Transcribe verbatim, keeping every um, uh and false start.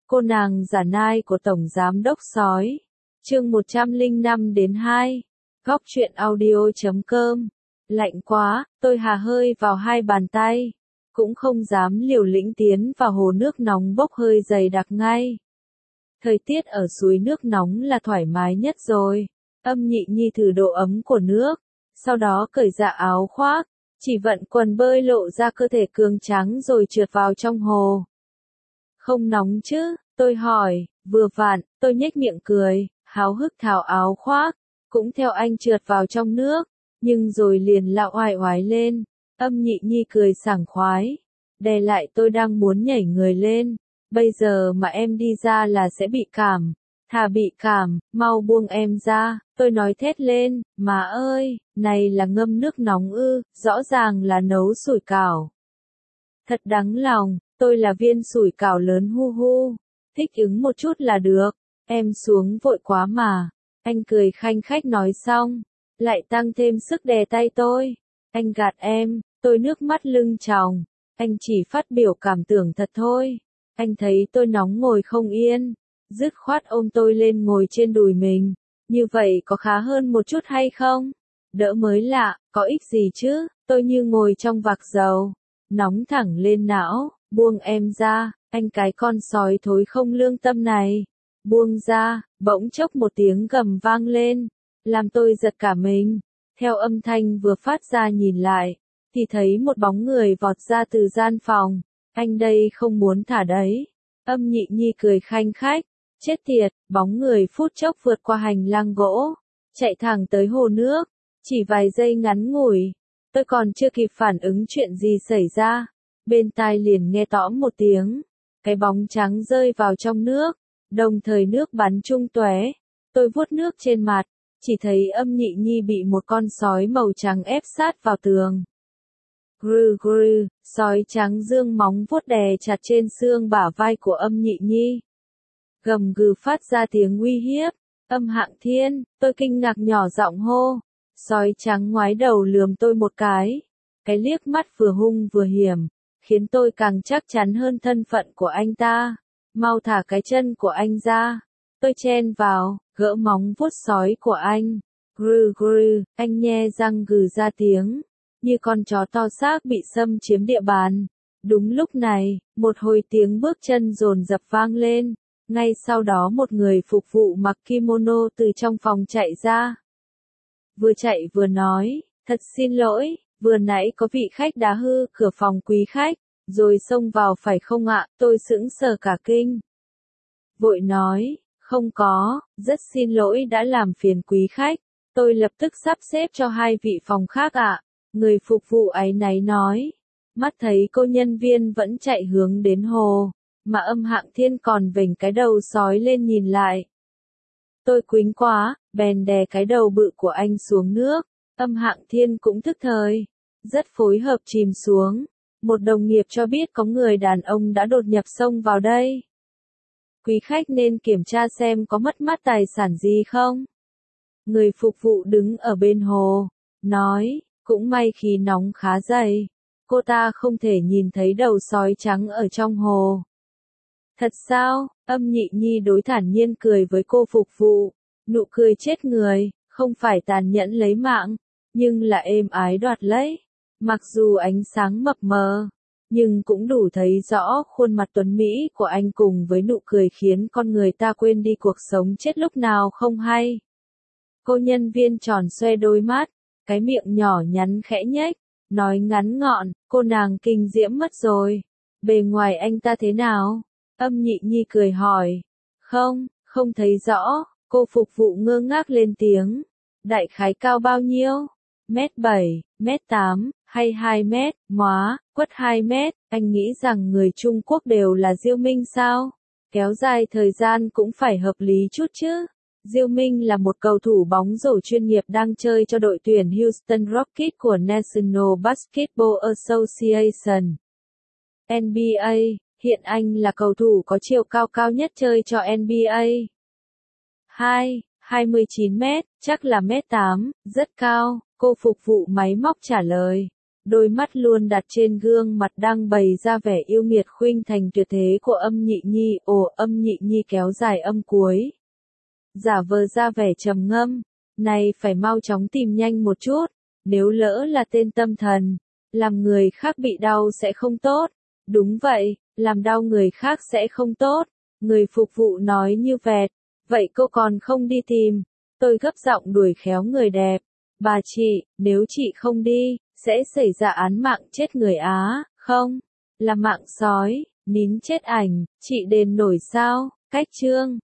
Cô nàng giả nai của Tổng Giám Đốc Sói. Chương một trăm lẻ năm đến hai. Góc truyện audio chấm com. Lạnh quá, tôi hà hơi vào hai bàn tay. Cũng không dám liều lĩnh tiến vào hồ nước nóng bốc hơi dày đặc ngay. Thời tiết ở suối nước nóng là thoải mái nhất rồi. Âm Nhị Nhi thử độ ấm của nước. Sau đó cởi dạ áo khoác. Chỉ vận quần bơi lộ ra cơ thể cường tráng rồi trượt vào trong hồ. Không nóng chứ, tôi hỏi, vừa vặn, tôi nhếch miệng cười, háo hức tháo áo khoác, cũng theo anh trượt vào trong nước, nhưng rồi liền lạo oai oái lên. Âm Nhị Nhi cười sảng khoái, đè lại tôi đang muốn nhảy người lên, bây giờ mà em đi ra là sẽ bị cảm, thà bị cảm, mau buông em ra, tôi nói thét lên, má ơi, này là ngâm nước nóng ư, rõ ràng là nấu sủi cảo. Thật đáng lòng. Tôi là viên sủi cảo lớn hu hu, thích ứng một chút là được, em xuống vội quá mà. Anh cười khanh khách nói xong, lại tăng thêm sức đè tay tôi. Anh gạt em, tôi nước mắt lưng tròng, anh chỉ phát biểu cảm tưởng thật thôi. Anh thấy tôi nóng ngồi không yên, dứt khoát ôm tôi lên ngồi trên đùi mình. Như vậy có khá hơn một chút hay không? Đỡ mới lạ, có ích gì chứ, tôi như ngồi trong vạc dầu, nóng thẳng lên não. Buông em ra, anh cái con sói thối không lương tâm này. Buông ra, bỗng chốc một tiếng gầm vang lên, làm tôi giật cả mình. Theo âm thanh vừa phát ra nhìn lại, thì thấy một bóng người vọt ra từ gian phòng. Anh đây không muốn thả đấy. Âm Nhị Nhi cười khanh khách, chết tiệt, bóng người phút chốc vượt qua hành lang gỗ, chạy thẳng tới hồ nước. Chỉ vài giây ngắn ngủi, tôi còn chưa kịp phản ứng chuyện gì xảy ra. Bên tai liền nghe tõm một tiếng, cái bóng trắng rơi vào trong nước, đồng thời nước bắn tung tóe. Tôi vuốt nước trên mặt, chỉ thấy Âm Nhị Nhi bị một con sói màu trắng ép sát vào tường. Grư grư, sói trắng dương móng vuốt đè chặt trên xương bả vai của Âm Nhị Nhi. Gầm gừ phát ra tiếng uy hiếp. Âm Hạng Thiên, tôi kinh ngạc nhỏ giọng hô. Sói trắng ngoái đầu lườm tôi một cái, cái liếc mắt vừa hung vừa hiểm, khiến tôi càng chắc chắn hơn thân phận của anh ta. Mau thả cái chân của anh ra. Tôi chen vào, gỡ móng vuốt sói của anh. Grư grư, anh nhe răng gừ ra tiếng, như con chó to xác bị xâm chiếm địa bàn. Đúng lúc này, một hồi tiếng bước chân dồn dập vang lên. Ngay sau đó một người phục vụ mặc kimono từ trong phòng chạy ra. Vừa chạy vừa nói, thật xin lỗi, vừa nãy có vị khách đá hư cửa phòng quý khách, rồi xông vào phải không ạ? Tôi sững sờ cả kinh. Vội nói, không có, rất xin lỗi đã làm phiền quý khách, tôi lập tức sắp xếp cho hai vị phòng khác ạ. Người phục vụ áy náy nói, mắt thấy cô nhân viên vẫn chạy hướng đến hồ, mà Âm Hạng Thiên còn vểnh cái đầu sói lên nhìn lại. Tôi quýnh quá, bèn đè cái đầu bự của anh xuống nước. Âm Hạng Thiên cũng thức thời, rất phối hợp chìm xuống. Một đồng nghiệp cho biết có người đàn ông đã đột nhập xông vào đây. Quý khách nên kiểm tra xem có mất mát tài sản gì không. Người phục vụ đứng ở bên hồ, nói, cũng may khí nóng khá dày, cô ta không thể nhìn thấy đầu sói trắng ở trong hồ. Thật sao? Âm Nhị Nhi đối thản nhiên cười với cô phục vụ, nụ cười chết người, không phải tàn nhẫn lấy mạng, nhưng là êm ái đoạt lấy. Mặc dù ánh sáng mập mờ, nhưng cũng đủ thấy rõ khuôn mặt tuấn Mỹ của anh cùng với nụ cười khiến con người ta quên đi cuộc sống chết lúc nào không hay. Cô nhân viên tròn xoe đôi mắt, cái miệng nhỏ nhắn khẽ nhếch, nói ngắn gọn, cô nàng kinh diễm mất rồi. Bề ngoài anh ta thế nào? Âm Nhị Nhi cười hỏi. Không, không thấy rõ, cô phục vụ ngơ ngác lên tiếng. Đại khái cao bao nhiêu? Mét bảy, mét tám, hay hai mét, móa, quất hai mét, anh nghĩ rằng người Trung Quốc đều là Diêu Minh sao? Kéo dài thời gian cũng phải hợp lý chút chứ. Diêu Minh là một cầu thủ bóng rổ chuyên nghiệp đang chơi cho đội tuyển Houston Rockets của National Basketball Association. N B A, hiện anh là cầu thủ có chiều cao cao nhất chơi cho N B A. hai, hai mươi chín mét, chắc là mét tám, rất cao, cô phục vụ máy móc trả lời. đôi mắt luôn đặt trên gương mặt đang bày ra vẻ yêu nghiệt khuynh thành tuyệt thế của âm nhị nhi. Ồ, âm nhị nhi kéo dài âm cuối, giả vờ ra vẻ trầm ngâm, này phải mau chóng tìm nhanh một chút, nếu lỡ là tên tâm thần, làm người khác bị đau sẽ không tốt. Đúng vậy, làm đau người khác sẽ không tốt. Người phục vụ nói như vẹt, vậy cô còn không đi tìm? Tôi gấp giọng đuổi khéo người đẹp. Bà chị, nếu chị không đi, sẽ xảy ra án mạng chết người Á, không? Là mạng sói, nín chết ảnh, chị đền nổi sao? Cách chương